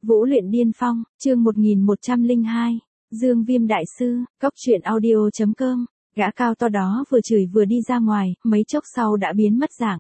Vũ luyện điên phong, chương 1102, Dương Viêm Đại Sư, Cóc truyện audio.com, gã cao to đó vừa chửi vừa đi ra ngoài, mấy chốc sau đã biến mất dạng.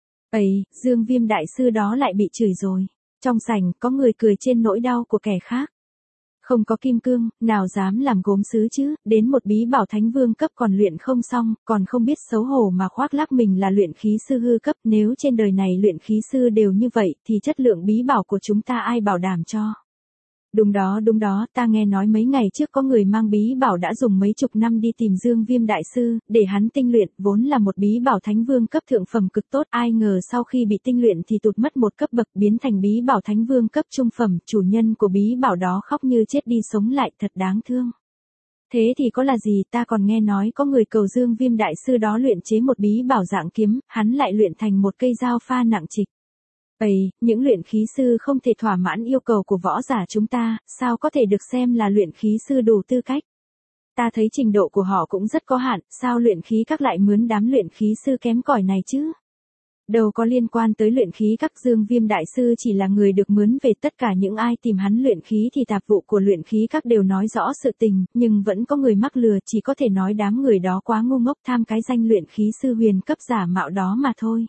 Ây, Dương Viêm Đại Sư đó lại bị chửi rồi. Trong sảnh, có người cười trên nỗi đau của kẻ khác. Không có kim cương, nào dám làm gốm sứ chứ, đến một bí bảo thánh vương cấp còn luyện không xong, còn không biết xấu hổ mà khoác lác mình là luyện khí sư hư cấp, nếu trên đời này luyện khí sư đều như vậy, thì chất lượng bí bảo của chúng ta ai bảo đảm cho. Đúng đó, ta nghe nói mấy ngày trước có người mang bí bảo đã dùng mấy chục năm đi tìm Dương Viêm Đại Sư, để hắn tinh luyện, vốn là một bí bảo thánh vương cấp thượng phẩm cực tốt, ai ngờ sau khi bị tinh luyện thì tụt mất một cấp bậc biến thành bí bảo thánh vương cấp trung phẩm, chủ nhân của bí bảo đó khóc như chết đi sống lại, thật đáng thương. Thế thì có là gì, ta còn nghe nói có người cầu Dương Viêm Đại Sư đó luyện chế một bí bảo dạng kiếm, hắn lại luyện thành một cây dao pha nặng trịch. Ây, những luyện khí sư không thể thỏa mãn yêu cầu của võ giả chúng ta, sao có thể được xem là luyện khí sư đủ tư cách? Ta thấy trình độ của họ cũng rất có hạn, sao luyện khí các lại mướn đám luyện khí sư kém cỏi này chứ? Đâu có liên quan tới luyện khí các, Dương Viêm Đại Sư chỉ là người được mướn về, tất cả những ai tìm hắn luyện khí thì tạp vụ của luyện khí các đều nói rõ sự tình, nhưng vẫn có người mắc lừa, chỉ có thể nói đám người đó quá ngu ngốc tham cái danh luyện khí sư huyền cấp giả mạo đó mà thôi.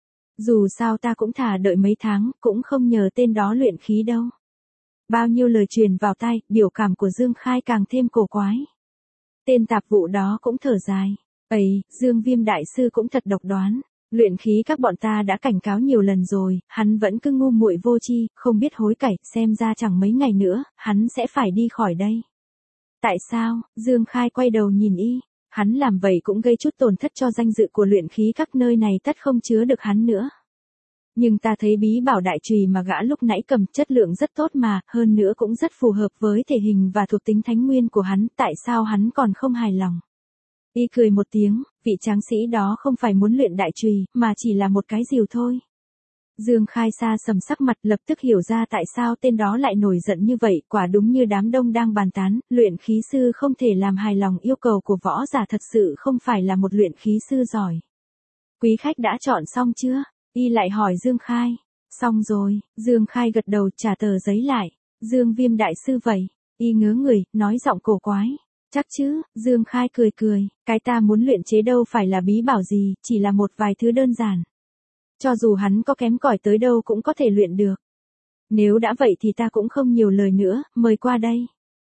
Dù sao ta cũng thà đợi mấy tháng, cũng không nhờ tên đó luyện khí đâu. Bao nhiêu lời truyền vào tai, biểu cảm của Dương Khai càng thêm cổ quái. Tên tạp vụ đó cũng thở dài. Ây, Dương Viêm Đại Sư cũng thật độc đoán. Luyện khí các bọn ta đã cảnh cáo nhiều lần rồi, hắn vẫn cứ ngu muội vô tri, không biết hối cải, xem ra chẳng mấy ngày nữa, hắn sẽ phải đi khỏi đây. Tại sao? Dương Khai quay đầu nhìn y. Hắn làm vậy cũng gây chút tổn thất cho danh dự của luyện khí các, nơi này tất không chứa được hắn nữa. Nhưng ta thấy bí bảo đại chùy mà gã lúc nãy cầm chất lượng rất tốt mà, hơn nữa cũng rất phù hợp với thể hình và thuộc tính thánh nguyên của hắn, tại sao hắn còn không hài lòng? Y cười một tiếng, vị tráng sĩ đó không phải muốn luyện đại chùy, mà chỉ là một cái rìu thôi. Dương Khai xa sầm sắc mặt, lập tức hiểu ra tại sao tên đó lại nổi giận như vậy, quả đúng như đám đông đang bàn tán, luyện khí sư không thể làm hài lòng yêu cầu của võ giả, thật sự không phải là một luyện khí sư giỏi. Quý khách đã chọn xong chưa? Y lại hỏi Dương Khai. Xong rồi, Dương Khai gật đầu trả tờ giấy lại. Dương Viêm Đại Sư vậy? Y ngớ người, nói giọng cổ quái. Chắc chứ, Dương Khai cười, cái ta muốn luyện chế đâu phải là bí bảo gì, chỉ là một vài thứ đơn giản. Cho dù hắn có kém cỏi tới đâu cũng có thể luyện được. Nếu đã vậy thì ta cũng không nhiều lời nữa, mời qua đây.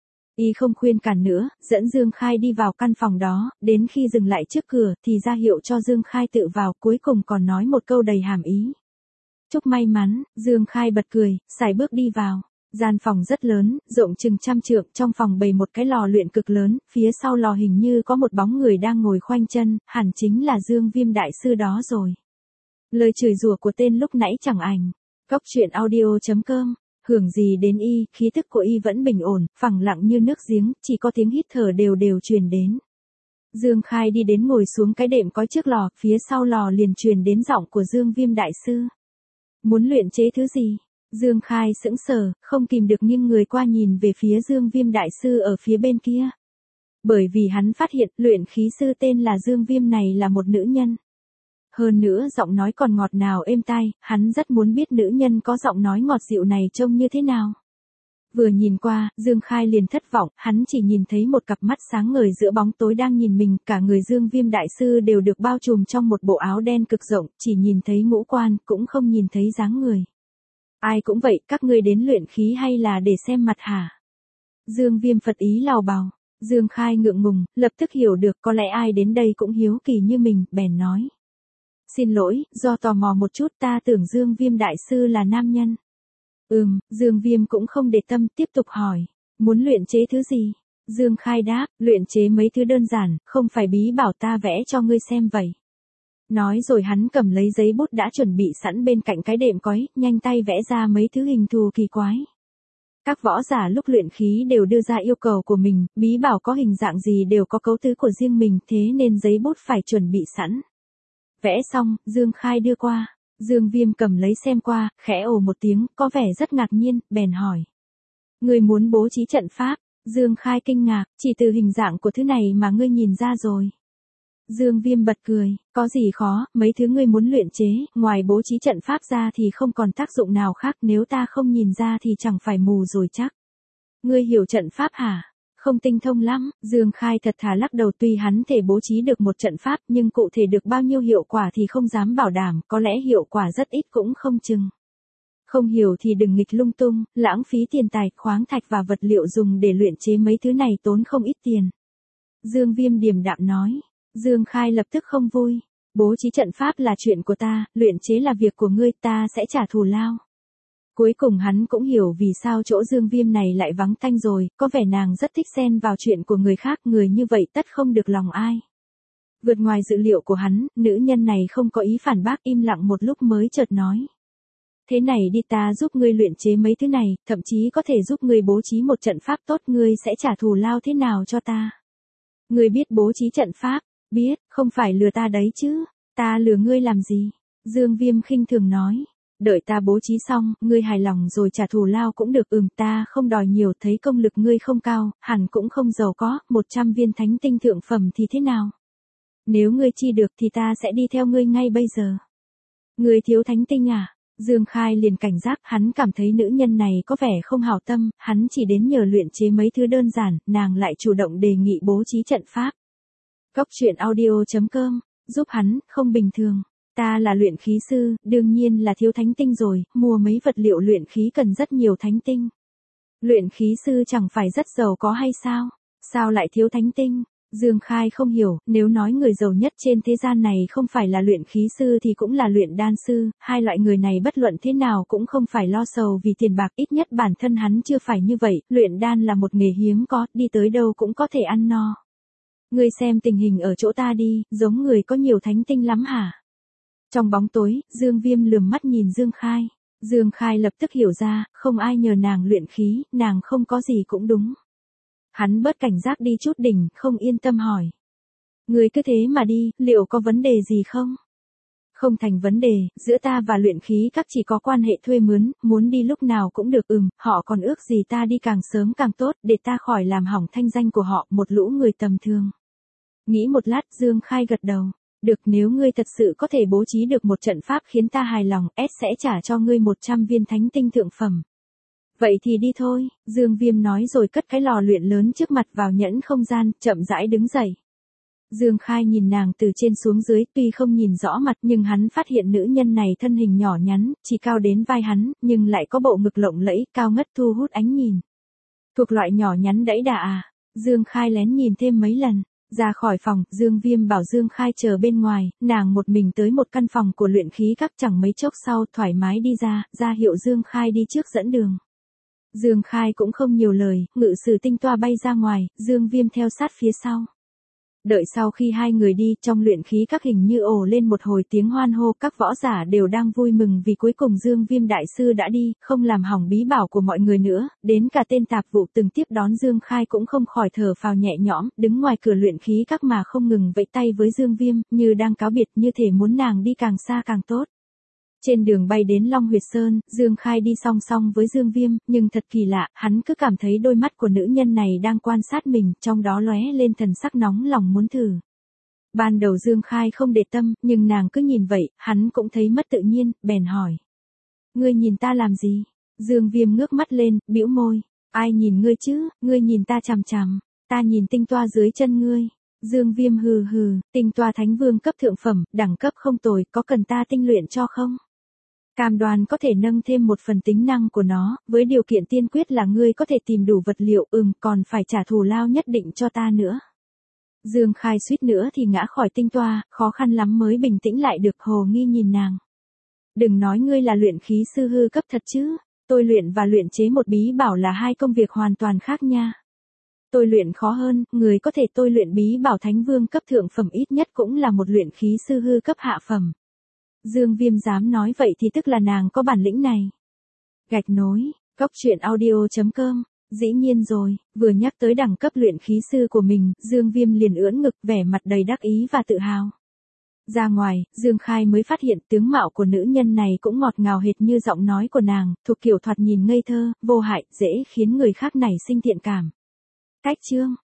Y không khuyên cản nữa, dẫn Dương Khai đi vào căn phòng đó, đến khi dừng lại trước cửa thì ra hiệu cho Dương Khai tự vào, cuối cùng còn nói một câu đầy hàm ý. Chúc may mắn, Dương Khai bật cười, sải bước đi vào. Gian phòng rất lớn, rộng chừng 100 trượng, trong phòng bày một cái lò luyện cực lớn, phía sau lò hình như có một bóng người đang ngồi khoanh chân, hẳn chính là Dương Viêm Đại Sư đó rồi. Lời chửi rủa của tên lúc nãy chẳng ảnh. Cóc truyện audio.com, hưởng gì đến y, khí tức của y vẫn bình ổn, phẳng lặng như nước giếng, chỉ có tiếng hít thở đều truyền đến. Dương Khai đi đến ngồi xuống cái đệm cói trước lò, phía sau lò liền truyền đến giọng của Dương Viêm Đại Sư. Muốn luyện chế thứ gì? Dương Khai sững sờ, không kìm được nghiêng người qua nhìn về phía Dương Viêm Đại Sư ở phía bên kia. Bởi vì hắn phát hiện luyện khí sư tên là Dương Viêm này là một nữ nhân. Hơn nữa giọng nói còn ngọt ngào êm tai, hắn rất muốn biết nữ nhân có giọng nói ngọt dịu này trông như thế nào. Vừa nhìn qua, Dương Khai liền thất vọng, hắn chỉ nhìn thấy một cặp mắt sáng ngời giữa bóng tối đang nhìn mình, cả người Dương Viêm Đại Sư đều được bao trùm trong một bộ áo đen cực rộng, chỉ nhìn thấy ngũ quan, cũng không nhìn thấy dáng người. Ai cũng vậy, các ngươi đến luyện khí hay là để xem mặt hả? Dương Viêm Phật ý lào bào. Dương Khai ngượng ngùng, lập tức hiểu được có lẽ ai đến đây cũng hiếu kỳ như mình, bèn nói. Xin lỗi, do tò mò một chút, ta tưởng Dương Viêm Đại Sư là nam nhân. Dương Viêm cũng không để tâm, tiếp tục hỏi. Muốn luyện chế thứ gì? Dương Khai đáp, luyện chế mấy thứ đơn giản, không phải bí bảo, ta vẽ cho ngươi xem vậy. Nói rồi hắn cầm lấy giấy bút đã chuẩn bị sẵn bên cạnh cái đệm cói, nhanh tay vẽ ra mấy thứ hình thù kỳ quái. Các võ giả lúc luyện khí đều đưa ra yêu cầu của mình, bí bảo có hình dạng gì đều có cấu tứ của riêng mình, thế nên giấy bút phải chuẩn bị sẵn. Vẽ xong, Dương Khai đưa qua. Dương Viêm cầm lấy xem qua, khẽ ồ một tiếng, có vẻ rất ngạc nhiên, bèn hỏi. Ngươi muốn bố trí trận pháp? Dương Khai kinh ngạc, chỉ từ hình dạng của thứ này mà ngươi nhìn ra rồi. Dương Viêm bật cười, có gì khó, mấy thứ ngươi muốn luyện chế, ngoài bố trí trận pháp ra thì không còn tác dụng nào khác, nếu ta không nhìn ra thì chẳng phải mù rồi chắc. Ngươi hiểu trận pháp hả? Không tinh thông lắm, Dương Khai thật thà lắc đầu, tuy hắn thể bố trí được một trận pháp nhưng cụ thể được bao nhiêu hiệu quả thì không dám bảo đảm, có lẽ hiệu quả rất ít cũng không chừng. Không hiểu thì đừng nghịch lung tung, lãng phí tiền tài, khoáng thạch và vật liệu dùng để luyện chế mấy thứ này tốn không ít tiền. Dương Viêm điềm đạm nói. Dương Khai lập tức không vui. Bố trí trận pháp là chuyện của ta, luyện chế là việc của ngươi, ta sẽ trả thù lao. Cuối cùng hắn cũng hiểu vì sao chỗ Dương Viêm này lại vắng tanh rồi, có vẻ nàng rất thích xen vào chuyện của người khác, người như vậy tất không được lòng ai. Vượt ngoài dự liệu của hắn, nữ nhân này không có ý phản bác, im lặng một lúc mới chợt nói. Thế này đi, ta giúp ngươi luyện chế mấy thứ này, thậm chí có thể giúp ngươi bố trí một trận pháp tốt, ngươi sẽ trả thù lao thế nào cho ta? Ngươi biết bố trí trận pháp? Biết, không phải lừa ta đấy chứ, ta lừa ngươi làm gì? Dương Viêm khinh thường nói, đợi ta bố trí xong, ngươi hài lòng rồi trả thù lao cũng được. Ta không đòi nhiều, thấy công lực ngươi không cao, hẳn cũng không giàu có, 100 viên thánh tinh thượng phẩm thì thế nào? Nếu ngươi chi được thì ta sẽ đi theo ngươi ngay bây giờ. Ngươi thiếu thánh tinh à? Dương Khai liền cảnh giác, hắn cảm thấy nữ nhân này có vẻ không hảo tâm, hắn chỉ đến nhờ luyện chế mấy thứ đơn giản, nàng lại chủ động đề nghị bố trí trận pháp. Cóc truyện audio.com, giúp hắn, không bình thường. Ta là luyện khí sư, đương nhiên là thiếu thánh tinh rồi, mua mấy vật liệu luyện khí cần rất nhiều thánh tinh. Luyện khí sư chẳng phải rất giàu có hay sao? Sao lại thiếu thánh tinh? Dương Khai không hiểu, nếu nói người giàu nhất trên thế gian này không phải là luyện khí sư thì cũng là luyện đan sư, hai loại người này bất luận thế nào cũng không phải lo sầu vì tiền bạc, ít nhất bản thân hắn chưa phải như vậy, luyện đan là một nghề hiếm có, đi tới đâu cũng có thể ăn no. Ngươi xem tình hình ở chỗ ta đi, giống người có nhiều thánh tinh lắm hả? Trong bóng tối, Dương Viêm lườm mắt nhìn Dương Khai. Dương Khai lập tức hiểu ra, không ai nhờ nàng luyện khí, nàng không có gì cũng đúng. Hắn bớt cảnh giác đi chút đỉnh, không yên tâm hỏi. Ngươi cứ thế mà đi, liệu có vấn đề gì không? Không thành vấn đề, giữa ta và luyện khí các chỉ có quan hệ thuê mướn, muốn đi lúc nào cũng được. Họ còn ước gì ta đi càng sớm càng tốt, để ta khỏi làm hỏng thanh danh của họ, một lũ người tầm thường. Nghĩ một lát, Dương Khai gật đầu. Được, nếu ngươi thật sự có thể bố trí được một trận pháp khiến ta hài lòng, sẽ trả cho ngươi 100 viên thánh tinh thượng phẩm. Vậy thì đi thôi, Dương Viêm nói rồi cất cái lò luyện lớn trước mặt vào nhẫn không gian, chậm rãi đứng dậy. Dương Khai nhìn nàng từ trên xuống dưới, tuy không nhìn rõ mặt nhưng hắn phát hiện nữ nhân này thân hình nhỏ nhắn, chỉ cao đến vai hắn, nhưng lại có bộ ngực lộng lẫy, cao ngất thu hút ánh nhìn. Thuộc loại nhỏ nhắn đẫy đà à? Dương Khai lén nhìn thêm mấy lần. Ra khỏi phòng, Dương Viêm bảo Dương Khai chờ bên ngoài, nàng một mình tới một căn phòng của luyện khí các, chẳng mấy chốc sau thoải mái đi ra hiệu Dương Khai đi trước dẫn đường. Dương Khai cũng không nhiều lời, ngự sử tinh toa bay ra ngoài, Dương Viêm theo sát phía sau. Đợi sau khi hai người đi, trong luyện khí các hình như ồ lên một hồi tiếng hoan hô, các võ giả đều đang vui mừng vì cuối cùng Dương Viêm đại sư đã đi, không làm hỏng bí bảo của mọi người nữa, đến cả tên tạp vụ từng tiếp đón Dương Khai cũng không khỏi thở phào nhẹ nhõm, đứng ngoài cửa luyện khí các mà không ngừng vẫy tay với Dương Viêm, như đang cáo biệt, như thể muốn nàng đi càng xa càng tốt. Trên đường bay đến Long Huyệt Sơn, Dương Khai đi song song với Dương Viêm, nhưng thật kỳ lạ, hắn cứ cảm thấy đôi mắt của nữ nhân này đang quan sát mình, trong đó lóe lên thần sắc nóng lòng muốn thử. Ban đầu Dương Khai không để tâm, nhưng nàng cứ nhìn vậy, hắn cũng thấy mất tự nhiên, bèn hỏi. Ngươi nhìn ta làm gì? Dương Viêm ngước mắt lên, bĩu môi. Ai nhìn ngươi chứ, ngươi nhìn ta chằm chằm, ta nhìn tinh toa dưới chân ngươi. Dương Viêm hừ hừ, tinh toa thánh vương cấp thượng phẩm, đẳng cấp không tồi, có cần ta tinh luyện cho không? Cam đoan có thể nâng thêm một phần tính năng của nó, với điều kiện tiên quyết là ngươi có thể tìm đủ vật liệu, còn phải trả thù lao nhất định cho ta nữa. Dương Khai suýt nữa thì ngã khỏi tinh toa, khó khăn lắm mới bình tĩnh lại được, hồ nghi nhìn nàng. Đừng nói ngươi là luyện khí sư hư cấp thật chứ, tôi luyện và luyện chế một bí bảo là hai công việc hoàn toàn khác nha. Tôi luyện khó hơn, người có thể tôi luyện bí bảo thánh vương cấp thượng phẩm ít nhất cũng là một luyện khí sư hư cấp hạ phẩm. Dương Viêm dám nói vậy thì tức là nàng có bản lĩnh này. Gạch nối, cóc truyện audio.com, dĩ nhiên rồi, vừa nhắc tới đẳng cấp luyện khí sư của mình, Dương Viêm liền ưỡn ngực, vẻ mặt đầy đắc ý và tự hào. Ra ngoài, Dương Khai mới phát hiện tướng mạo của nữ nhân này cũng ngọt ngào hệt như giọng nói của nàng, thuộc kiểu thoạt nhìn ngây thơ, vô hại, dễ khiến người khác nảy sinh thiện cảm. Cách chương